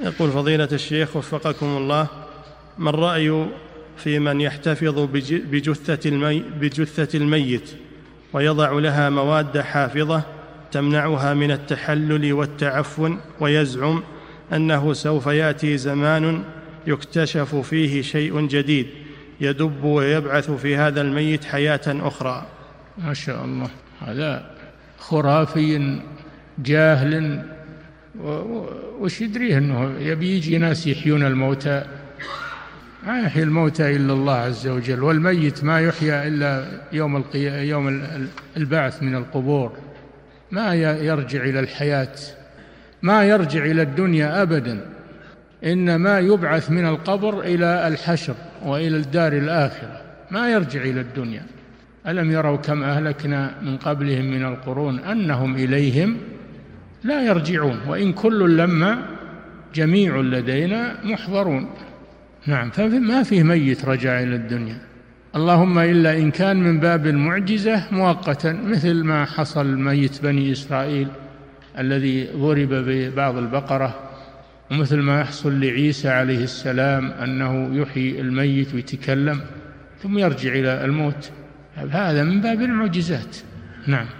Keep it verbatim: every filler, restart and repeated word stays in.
يقول فضيلة الشيخ وفقكم الله، ما الرأي في من يحتفظ بجثة, المي بجثة الميت ويضع لها مواد حافظة تمنعها من التحلل والتعفن، ويزعم أنه سوف يأتي زمان يكتشف فيه شيء جديد يدب ويبعث في هذا الميت حياة أخرى؟ ما شاء الله، هذا خرافي جاهل، وش يدريه أنه يبي يجي ناس يحيون الموتى؟ ما يحيي الموتى إلا الله عز وجل، والميت ما يحيى إلا يوم القي... يوم البعث من القبور، ما يرجع إلى الحياة، ما يرجع إلى الدنيا أبدا، إنما يبعث من القبر إلى الحشر وإلى الدار الآخرة، ما يرجع إلى الدنيا. ألم يروا كم أهلكنا من قبلهم من القرون أنهم إليهم لا يرجعون، وإن كل لما جميع لدينا محضرون. نعم، فما فيه ميت رجع إلى الدنيا، اللهم إلا إن كان من باب المعجزة مؤقتا، مثل ما حصل ميت بني إسرائيل الذي ضرب ببعض البقرة، ومثل ما يحصل لعيسى عليه السلام أنه يحيي الميت ويتكلم ثم يرجع إلى الموت، هذا من باب المعجزات. نعم.